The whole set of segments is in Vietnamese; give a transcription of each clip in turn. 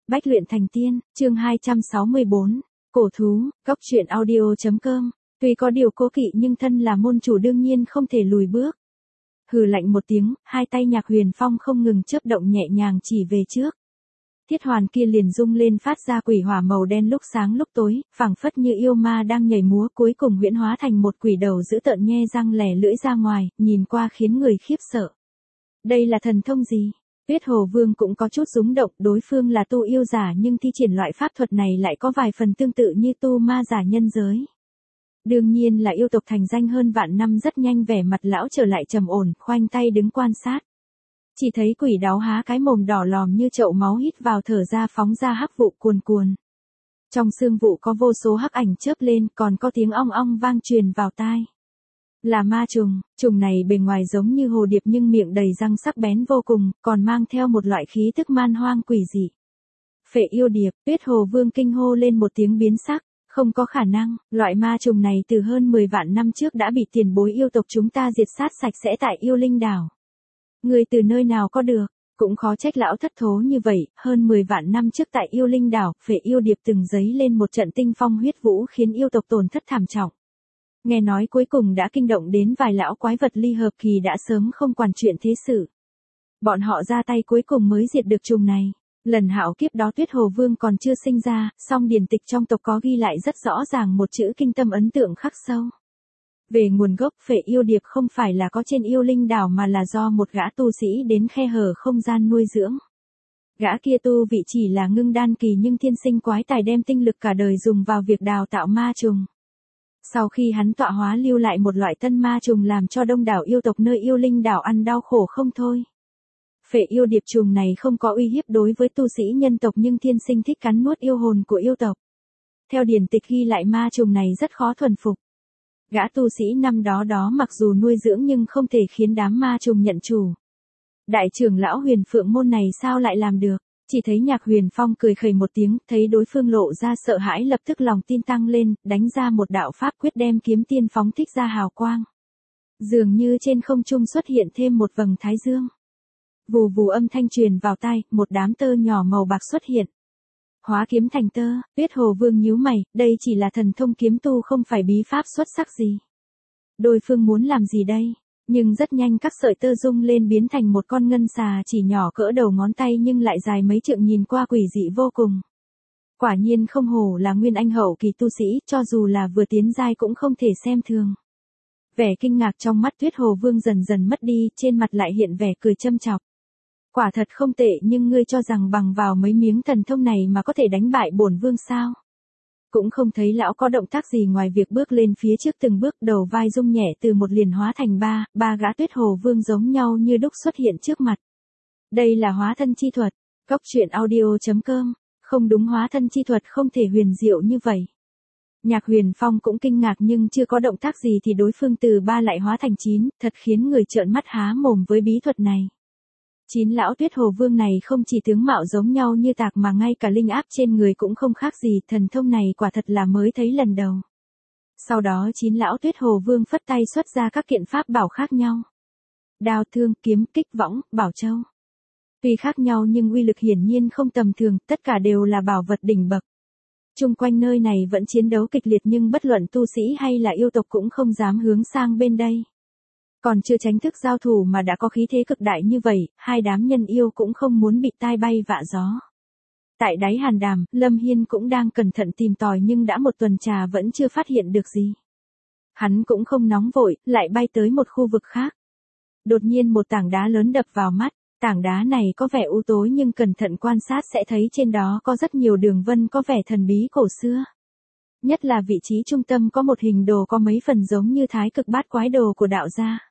Bách luyện thành tiên, chương 264, cổ thú, góc truyện audio.com. Tuy có điều cố kỵ nhưng thân là môn chủ đương nhiên không thể lùi bước. Hừ lạnh một tiếng, hai tay Nhạc Huyền Phong không ngừng chớp động nhẹ nhàng chỉ về trước. Thiết hoàn kia liền rung lên phát ra quỷ hỏa màu đen lúc sáng lúc tối, phảng phất như yêu ma đang nhảy múa, cuối cùng huyễn hóa thành một quỷ đầu dữ tợn nhe răng lẻ lưỡi ra ngoài, nhìn qua khiến người khiếp sợ. Đây là thần thông gì? Tuyết Hồ Vương cũng có chút rúng động, đối phương là tu yêu giả nhưng thi triển loại pháp thuật này lại có vài phần tương tự như tu ma giả nhân giới. Đương nhiên là yêu tộc thành danh hơn vạn năm. Rất nhanh vẻ mặt lão trở lại trầm ổn, khoanh tay đứng quan sát. Chỉ thấy quỷ đáo há cái mồm đỏ lòm như chậu máu hít vào thở ra phóng ra hắc vụ cuồn cuồn. Trong xương vụ có vô số hắc ảnh chớp lên, còn có tiếng ong ong vang truyền vào tai. Là ma trùng, trùng này bề ngoài giống như hồ điệp nhưng miệng đầy răng sắc bén vô cùng, còn mang theo một loại khí tức man hoang quỷ dị. Phệ yêu điệp, Tuyết Hồ Vương kinh hô lên một tiếng biến sắc, không có khả năng, loại ma trùng này từ hơn 10 vạn năm trước đã bị tiền bối yêu tộc chúng ta diệt sát sạch sẽ tại yêu linh đảo. Người từ nơi nào có được, cũng khó trách lão thất thố như vậy, hơn 10 vạn năm trước tại yêu linh đảo, Phệ yêu điệp từng giấy lên một trận tinh phong huyết vũ khiến yêu tộc tổn thất thảm trọng. Nghe nói cuối cùng đã kinh động đến vài lão quái vật ly hợp kỳ đã sớm không quản chuyện thế sự. Bọn họ ra tay cuối cùng mới diệt được trùng này. Lần hạo kiếp đó Tuyết Hồ Vương còn chưa sinh ra, song điển tịch trong tộc có ghi lại rất rõ ràng một chữ kinh tâm ấn tượng khắc sâu. Về nguồn gốc Phệ yêu điệp không phải là có trên yêu linh đảo mà là do một gã tu sĩ đến khe hở không gian nuôi dưỡng. Gã kia tu vị chỉ là ngưng đan kỳ nhưng thiên sinh quái tài đem tinh lực cả đời dùng vào việc đào tạo ma trùng. Sau khi hắn tọa hóa lưu lại một loại tân ma trùng làm cho đông đảo yêu tộc nơi yêu linh đảo ăn đau khổ không thôi. Phệ yêu điệp trùng này không có uy hiếp đối với tu sĩ nhân tộc nhưng thiên sinh thích cắn nuốt yêu hồn của yêu tộc. Theo điển tịch ghi lại ma trùng này rất khó thuần phục. Gã tu sĩ năm đó mặc dù nuôi dưỡng nhưng không thể khiến đám ma trùng nhận chủ. Đại trưởng lão Huyền Phượng môn này sao lại làm được? Chỉ thấy Nhạc Huyền Phong cười khẩy một tiếng, thấy đối phương lộ ra sợ hãi lập tức lòng tin tăng lên, đánh ra một đạo pháp quyết đem kiếm tiên phóng thích ra hào quang. Dường như trên không trung xuất hiện thêm một vầng thái dương. Vù vù âm thanh truyền vào tai, một đám tơ nhỏ màu bạc xuất hiện. Hóa kiếm thành tơ, Tuyết Hồ Vương nhíu mày, đây chỉ là thần thông kiếm tu không phải bí pháp xuất sắc gì. Đối phương muốn làm gì đây? Nhưng rất nhanh các sợi tơ rung lên biến thành một con ngân xà chỉ nhỏ cỡ đầu ngón tay nhưng lại dài mấy trượng nhìn qua quỷ dị vô cùng. Quả nhiên không hổ là nguyên anh hậu kỳ tu sĩ, cho dù là vừa tiến giai cũng không thể xem thường. Vẻ kinh ngạc trong mắt Tuyết Hồ Vương dần dần mất đi, trên mặt lại hiện vẻ cười châm chọc. Quả thật không tệ nhưng ngươi cho rằng bằng vào mấy miếng thần thông này mà có thể đánh bại bổn vương sao? Cũng không thấy lão có động tác gì ngoài việc bước lên phía trước từng bước, đầu vai rung nhẹ từ một liền hóa thành ba gã Tuyết Hồ Vương giống nhau như đúc xuất hiện trước mặt. Đây là hóa thân chi thuật, góc truyện audio.com, không đúng, hóa thân chi thuật không thể huyền diệu như vậy. Nhạc Huyền Phong cũng kinh ngạc nhưng chưa có động tác gì thì đối phương từ 3 lại hóa thành 9, thật khiến người trợn mắt há mồm với bí thuật này. 9 lão Tuyết Hồ Vương này không chỉ tướng mạo giống nhau như tạc mà ngay cả linh áp trên người cũng không khác gì, thần thông này quả thật là mới thấy lần đầu. Sau đó 9 lão Tuyết Hồ Vương phất tay xuất ra các kiện pháp bảo khác nhau. Đao thương, kiếm, kích võng, bảo châu. Tuy khác nhau nhưng uy lực hiển nhiên không tầm thường, tất cả đều là bảo vật đỉnh bậc. Chung quanh nơi này vẫn chiến đấu kịch liệt nhưng bất luận tu sĩ hay là yêu tộc cũng không dám hướng sang bên đây. Còn chưa tránh thức giao thủ mà đã có khí thế cực đại như vậy, hai đám nhân yêu cũng không muốn bị tai bay vạ gió. Tại đáy hàn đàm, Lâm Hiên cũng đang cẩn thận tìm tòi nhưng đã một tuần trà vẫn chưa phát hiện được gì. Hắn cũng không nóng vội, lại bay tới một khu vực khác. Đột nhiên một tảng đá lớn đập vào mắt, tảng đá này có vẻ u tối nhưng cẩn thận quan sát sẽ thấy trên đó có rất nhiều đường vân có vẻ thần bí cổ xưa. Nhất là vị trí trung tâm có một hình đồ có mấy phần giống như thái cực bát quái đồ của đạo gia.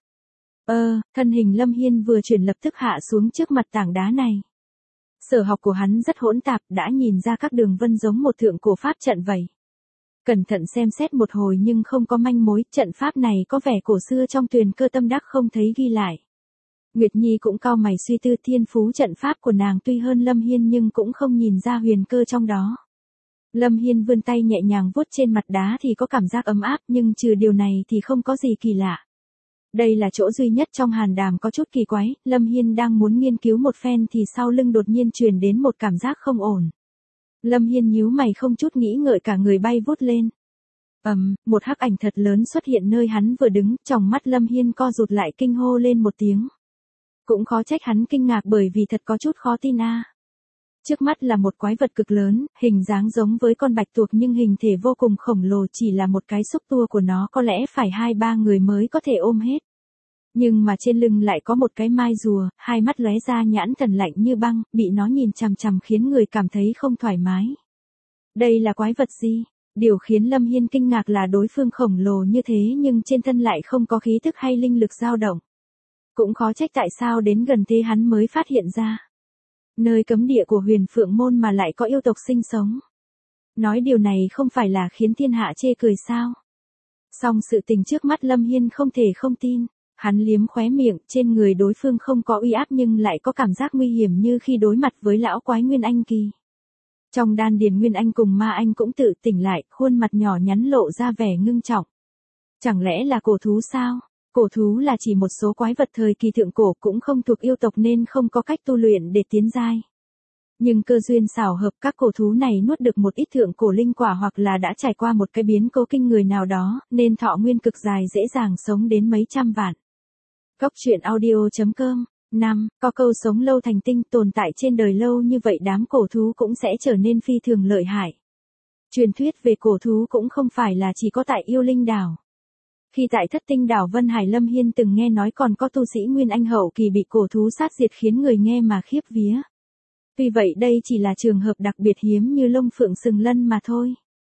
Thân hình Lâm Hiên vừa chuyển lập tức hạ xuống trước mặt tảng đá này. Sở học của hắn rất hỗn tạp, đã nhìn ra các đường vân giống một thượng cổ pháp trận vậy. Cẩn thận xem xét một hồi nhưng không có manh mối, trận pháp này có vẻ cổ xưa trong Tuyền Cơ Tâm Đắc không thấy ghi lại. Nguyệt Nhi cũng cau mày suy tư, thiên phú trận pháp của nàng tuy hơn Lâm Hiên nhưng cũng không nhìn ra huyền cơ trong đó. Lâm Hiên vươn tay nhẹ nhàng vuốt trên mặt đá thì có cảm giác ấm áp nhưng trừ điều này thì không có gì kỳ lạ. Đây là chỗ duy nhất trong hàn đàm có chút kỳ quái, Lâm Hiên đang muốn nghiên cứu một phen thì sau lưng đột nhiên truyền đến một cảm giác không ổn. Lâm Hiên nhíu mày không chút nghĩ ngợi cả người bay vút lên. Một hắc ảnh thật lớn xuất hiện nơi hắn vừa đứng, tròng mắt Lâm Hiên co rụt lại kinh hô lên một tiếng. Cũng khó trách hắn kinh ngạc bởi vì thật có chút khó tin a. Trước mắt là một quái vật cực lớn, hình dáng giống với con bạch tuộc nhưng hình thể vô cùng khổng lồ, chỉ là một cái xúc tua của nó có lẽ phải 2-3 người mới có thể ôm hết. Nhưng mà trên lưng lại có một cái mai rùa, hai mắt lóe ra nhãn thần lạnh như băng, bị nó nhìn chằm chằm khiến người cảm thấy không thoải mái. Đây là quái vật gì? Điều khiến Lâm Hiên kinh ngạc là đối phương khổng lồ như thế nhưng trên thân lại không có khí thức hay linh lực dao động. Cũng khó trách tại sao đến gần thế hắn mới phát hiện ra. Nơi cấm địa của Huyền Phượng Môn mà lại có yêu tộc sinh sống. Nói điều này không phải là khiến thiên hạ chê cười sao? Song sự tình trước mắt Lâm Hiên không thể không tin. Hắn liếm khóe miệng, trên người đối phương không có uy áp nhưng lại có cảm giác nguy hiểm như khi đối mặt với lão quái Nguyên Anh kỳ. Trong đan điền Nguyên Anh cùng Ma Anh cũng tự tỉnh lại, khuôn mặt nhỏ nhắn lộ ra vẻ ngưng trọng. Chẳng lẽ là cổ thú sao? Cổ thú là chỉ một số quái vật thời kỳ thượng cổ cũng không thuộc yêu tộc nên không có cách tu luyện để tiến giai. Nhưng cơ duyên xảo hợp các cổ thú này nuốt được một ít thượng cổ linh quả hoặc là đã trải qua một cái biến cố kinh người nào đó, nên thọ nguyên cực dài dễ dàng sống đến mấy trăm vạn. Cốc truyện audio.com 5. Có câu sống lâu thành tinh, tồn tại trên đời lâu như vậy đám cổ thú cũng sẽ trở nên phi thường lợi hại. Truyền thuyết về cổ thú cũng không phải là chỉ có tại Yêu Linh đảo. Khi tại Thất Tinh đảo Vân Hải, Lâm Hiên từng nghe nói còn có tu sĩ Nguyên Anh hậu kỳ bị cổ thú sát diệt khiến người nghe mà khiếp vía. Tuy vậy đây chỉ là trường hợp đặc biệt hiếm như Long Phượng Sừng Lân mà thôi.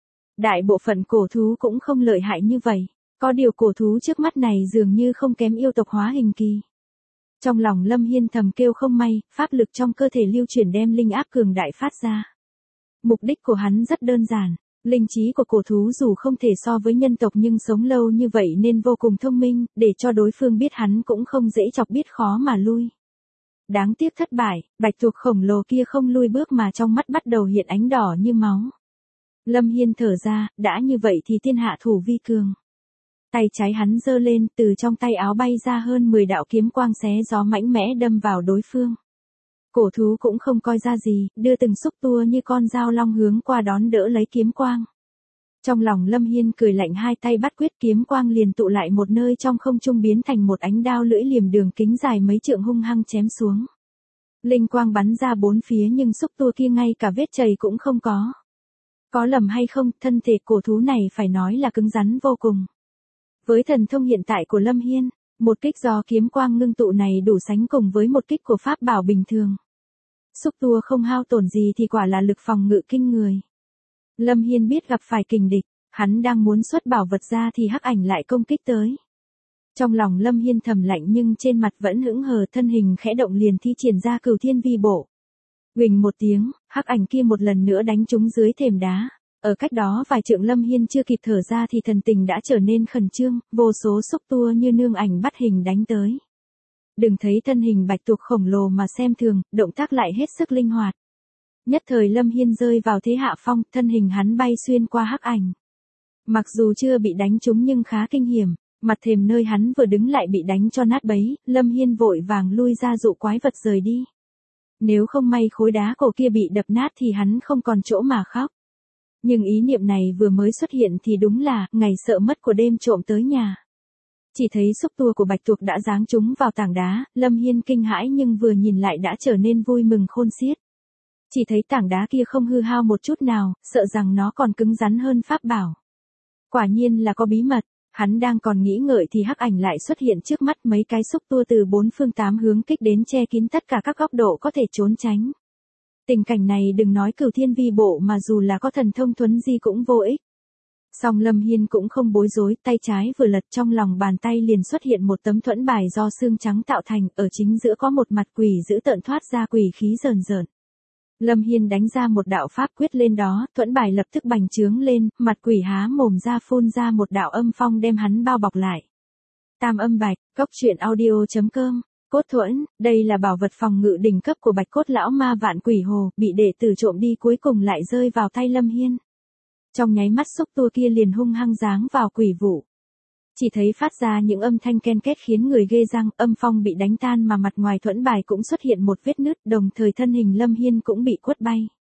Đại bộ phận cổ thú cũng không lợi hại như vậy. Có điều cổ thú trước mắt này dường như không kém yêu tộc hóa hình kỳ. Trong lòng Lâm Hiên thầm kêu không may, pháp lực trong cơ thể lưu chuyển đem linh áp cường đại phát ra. Mục đích của hắn rất đơn giản, linh trí của cổ thú dù không thể so với nhân tộc nhưng sống lâu như vậy nên vô cùng thông minh, để cho đối phương biết hắn cũng không dễ chọc biết khó mà lui. Đáng tiếc thất bại, bạch tuộc khổng lồ kia không lui bước mà trong mắt bắt đầu hiện ánh đỏ như máu. Lâm Hiên thở ra, đã như vậy thì thiên hạ thủ vi cường. Tay trái hắn giơ lên, từ trong tay áo bay ra hơn 10 đạo kiếm quang xé gió mạnh mẽ đâm vào đối phương. Cổ thú cũng không coi ra gì, đưa từng xúc tua như con dao long hướng qua đón đỡ lấy kiếm quang. Trong lòng Lâm Hiên cười lạnh, hai tay bắt quyết kiếm quang liền tụ lại một nơi trong không trung biến thành một ánh đao lưỡi liềm đường kính dài mấy trượng hung hăng chém xuống. Linh quang bắn ra bốn phía nhưng xúc tua kia ngay cả vết chày cũng không có. Có lầm hay không, thân thể cổ thú này phải nói là cứng rắn vô cùng. Với thần thông hiện tại của Lâm Hiên, một kích do kiếm quang ngưng tụ này đủ sánh cùng với một kích của pháp bảo bình thường. Xúc tua không hao tổn gì thì quả là lực phòng ngự kinh người. Lâm Hiên biết gặp phải kình địch, hắn đang muốn xuất bảo vật ra thì hắc ảnh lại công kích tới. Trong lòng Lâm Hiên thầm lạnh nhưng trên mặt vẫn hững hờ, thân hình khẽ động liền thi triển ra Cửu Thiên Vi Bộ. Huỳnh một tiếng, hắc ảnh kia một lần nữa đánh trúng dưới thềm đá. Ở cách đó vài trượng Lâm Hiên chưa kịp thở ra thì thần tình đã trở nên khẩn trương, vô số xúc tua như nương ảnh bắt hình đánh tới. Đừng thấy thân hình bạch tuộc khổng lồ mà xem thường, động tác lại hết sức linh hoạt. Nhất thời Lâm Hiên rơi vào thế hạ phong, thân hình hắn bay xuyên qua hắc ảnh. Mặc dù chưa bị đánh trúng nhưng khá kinh hiểm, mặt thềm nơi hắn vừa đứng lại bị đánh cho nát bấy, Lâm Hiên vội vàng lui ra dụ quái vật rời đi. Nếu không may khối đá cổ kia bị đập nát thì hắn không còn chỗ mà khóc. Nhưng ý niệm này vừa mới xuất hiện thì đúng là ngày sợ mất của đêm trộm tới nhà. Chỉ thấy xúc tua của bạch tuộc đã giáng trúng vào tảng đá, Lâm Hiên kinh hãi nhưng vừa nhìn lại đã trở nên vui mừng khôn xiết. Chỉ thấy tảng đá kia không hư hao một chút nào, sợ rằng nó còn cứng rắn hơn pháp bảo. Quả nhiên là có bí mật, hắn đang còn nghĩ ngợi thì hắc ảnh lại xuất hiện trước mắt, mấy cái xúc tua từ 4 phương 8 hướng kích đến che kín tất cả các góc độ có thể trốn tránh. Tình cảnh này đừng nói Cửu Thiên Vi Bộ mà dù là có thần thông thuấn di cũng vô ích. Song Lâm Hiên cũng không bối rối, tay trái vừa lật trong lòng bàn tay liền xuất hiện một tấm thuẫn bài do xương trắng tạo thành, ở chính giữa có một mặt quỷ dữ tợn thoát ra quỷ khí rờn rợn. Lâm Hiên đánh ra một đạo pháp quyết lên đó, thuẫn bài lập tức bành trướng lên, mặt quỷ há mồm ra phun ra một đạo âm phong đem hắn bao bọc lại. Tam Âm Bạch, Cốc truyện audio.com. Cốt thuẫn, đây là bảo vật phòng ngự đỉnh cấp của Bạch Cốt lão ma Vạn Quỷ Hồ, bị đệ tử trộm đi cuối cùng lại rơi vào tay Lâm Hiên. Trong nháy mắt xúc tua kia liền hung hăng giáng vào quỷ vụ. Chỉ thấy phát ra những âm thanh ken két khiến người ghê răng, âm phong bị đánh tan mà mặt ngoài thuẫn bài cũng xuất hiện một vết nứt, đồng thời thân hình Lâm Hiên cũng bị quất bay.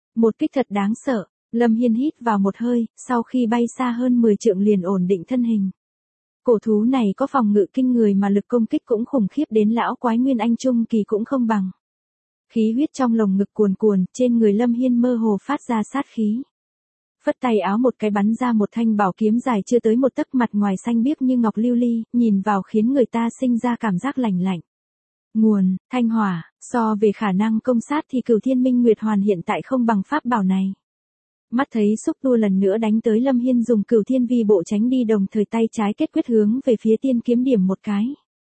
Một kích thật đáng sợ, Lâm Hiên hít vào một hơi, sau khi bay xa hơn 10 trượng liền ổn định thân hình. Cổ thú này có phòng ngự kinh người mà lực công kích cũng khủng khiếp đến lão quái Nguyên Anh Trung kỳ cũng không bằng. Khí huyết trong lồng ngực cuồn cuồn, trên người Lâm Hiên mơ hồ phát ra sát khí. Phất tay áo một cái bắn ra một thanh bảo kiếm dài chưa tới một tấc, mặt ngoài xanh biếc như ngọc lưu ly, nhìn vào khiến người ta sinh ra cảm giác lạnh lạnh. Nguồn, thanh hỏa, so về khả năng công sát thì Cửu Thiên Minh Nguyệt Hoàn hiện tại không bằng pháp bảo này. Mắt thấy xúc tua lần nữa đánh tới, Lâm Hiên dùng Cửu Thiên Vi bộ tránh đi, đồng thời tay trái kết quyết hướng về phía tiên kiếm điểm một cái.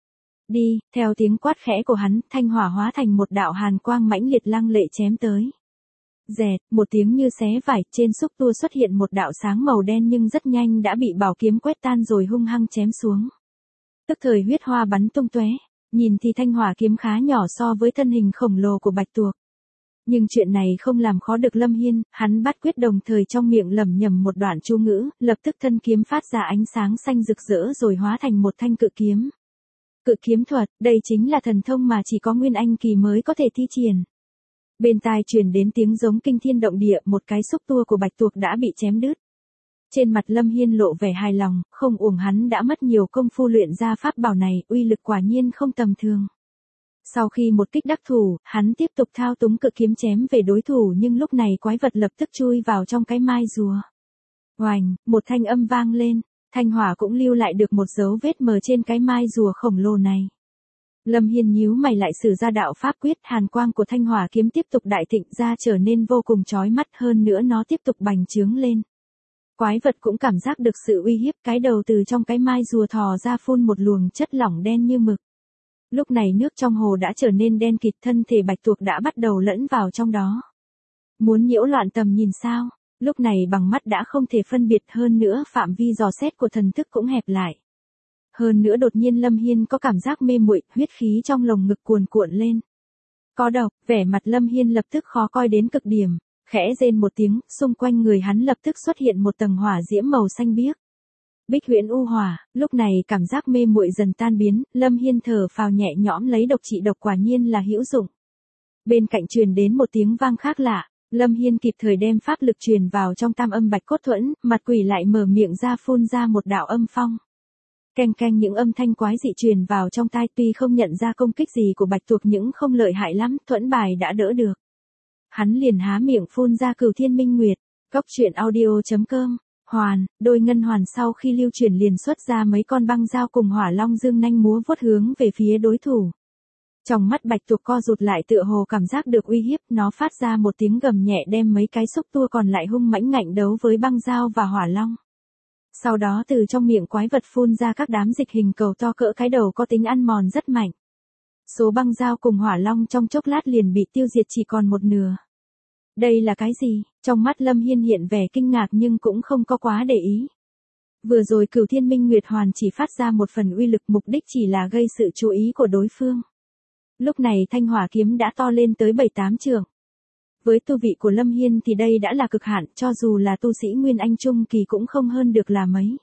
Đi, theo tiếng quát khẽ của hắn, thanh hỏa hóa thành một đạo hàn quang mãnh liệt lăng lệ chém tới. Dẹt, một tiếng như xé vải, trên xúc tua xuất hiện một đạo sáng màu đen nhưng rất nhanh đã bị bảo kiếm quét tan rồi hung hăng chém xuống. Tức thời huyết hoa bắn tung tóe, nhìn thì thanh hỏa kiếm khá nhỏ so với thân hình khổng lồ của bạch tuộc. Nhưng chuyện này không làm khó được Lâm Hiên, hắn bắt quyết đồng thời trong miệng lẩm nhẩm một đoạn chú ngữ, lập tức thân kiếm phát ra ánh sáng xanh rực rỡ rồi hóa thành một thanh cự kiếm. Cự kiếm thuật, đây chính là thần thông mà chỉ có Nguyên Anh kỳ mới có thể thi triển. Bên tai truyền đến tiếng giống kinh thiên động địa, một cái xúc tua của bạch tuộc đã bị chém đứt. Trên mặt Lâm Hiên lộ vẻ hài lòng, không uổng hắn đã mất nhiều công phu luyện ra pháp bảo này, uy lực quả nhiên không tầm thường. Sau khi một kích đắc thủ, hắn tiếp tục thao túng cự kiếm chém về đối thủ, nhưng lúc này quái vật lập tức chui vào trong cái mai rùa. Oành, một thanh âm vang lên, thanh hỏa cũng lưu lại được một dấu vết mờ trên cái mai rùa khổng lồ này. Lâm Hiên nhíu mày lại sử ra đạo pháp quyết, hàn quang của thanh hỏa kiếm tiếp tục đại thịnh ra, trở nên vô cùng chói mắt, hơn nữa nó tiếp tục bành trướng lên. Quái vật cũng cảm giác được sự uy hiếp, cái đầu từ trong cái mai rùa thò ra phun một luồng chất lỏng đen như mực. Lúc này nước trong hồ đã trở nên đen kịt, thân thể bạch tuộc đã bắt đầu lẫn vào trong đó. Muốn nhiễu loạn tầm nhìn sao? Lúc này bằng mắt đã không thể phân biệt, hơn nữa phạm vi dò xét của thần thức cũng hẹp lại. Hơn nữa đột nhiên Lâm Hiên có cảm giác mê muội, huyết khí trong lồng ngực cuồn cuộn lên. Có độc, vẻ mặt Lâm Hiên lập tức khó coi đến cực điểm, khẽ rên một tiếng, xung quanh người hắn lập tức xuất hiện một tầng hỏa diễm màu xanh biếc. Bích Huyễn U Hỏa, lúc này cảm giác mê muội dần tan biến, Lâm Hiên thở phào nhẹ nhõm, lấy độc trị độc quả nhiên là hữu dụng. Bên cạnh truyền đến một tiếng vang khác lạ, Lâm Hiên kịp thời đem pháp lực truyền vào trong tam âm bạch cốt thuẫn, mặt quỷ lại mở miệng ra phun ra một đạo âm phong. Keng keng, những âm thanh quái dị truyền vào trong tai, tuy không nhận ra công kích gì của bạch tuộc nhưng không lợi hại lắm, thuẫn bài đã đỡ được. Hắn liền há miệng phun ra Cửu Thiên Minh Nguyệt. Góc truyện audio.com. Hoàn, đôi ngân hoàn sau khi lưu chuyển liền xuất ra mấy con băng dao cùng hỏa long dương nanh múa vuốt hướng về phía đối thủ. Trong mắt bạch tuộc co rụt lại, tựa hồ cảm giác được uy hiếp, nó phát ra một tiếng gầm nhẹ, đem mấy cái xúc tua còn lại hung mãnh ngạnh đấu với băng dao và hỏa long. Sau đó từ trong miệng quái vật phun ra các đám dịch hình cầu to cỡ cái đầu có tính ăn mòn rất mạnh. Số băng dao cùng hỏa long trong chốc lát liền bị tiêu diệt chỉ còn một nửa. Đây là cái gì? Trong mắt Lâm Hiên hiện vẻ kinh ngạc nhưng cũng không có quá để ý. Vừa rồi Cửu Thiên Minh Nguyệt Hoàn chỉ phát ra một phần uy lực, mục đích chỉ là gây sự chú ý của đối phương. Lúc này thanh hỏa kiếm đã to lên tới 7-8 trượng. Với tu vị của Lâm Hiên thì đây đã là cực hạn, cho dù là tu sĩ Nguyên Anh Trung kỳ cũng không hơn được là mấy.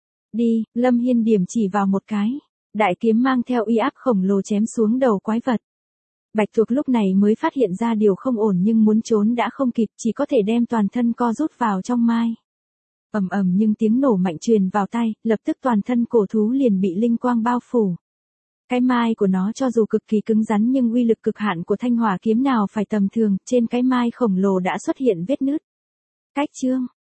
Đi, Lâm Hiên điểm chỉ vào một cái. Đại kiếm mang theo uy áp khổng lồ chém xuống đầu quái vật. Bạch tuộc lúc này mới phát hiện ra điều không ổn nhưng muốn trốn đã không kịp, chỉ có thể đem toàn thân co rút vào trong mai. Ầm ầm, nhưng tiếng nổ mạnh truyền vào tai, lập tức toàn thân cổ thú liền bị linh quang bao phủ. Cái mai của nó cho dù cực kỳ cứng rắn nhưng uy lực cực hạn của thanh hỏa kiếm nào phải tầm thường, trên cái mai khổng lồ đã xuất hiện vết nứt. Cách chương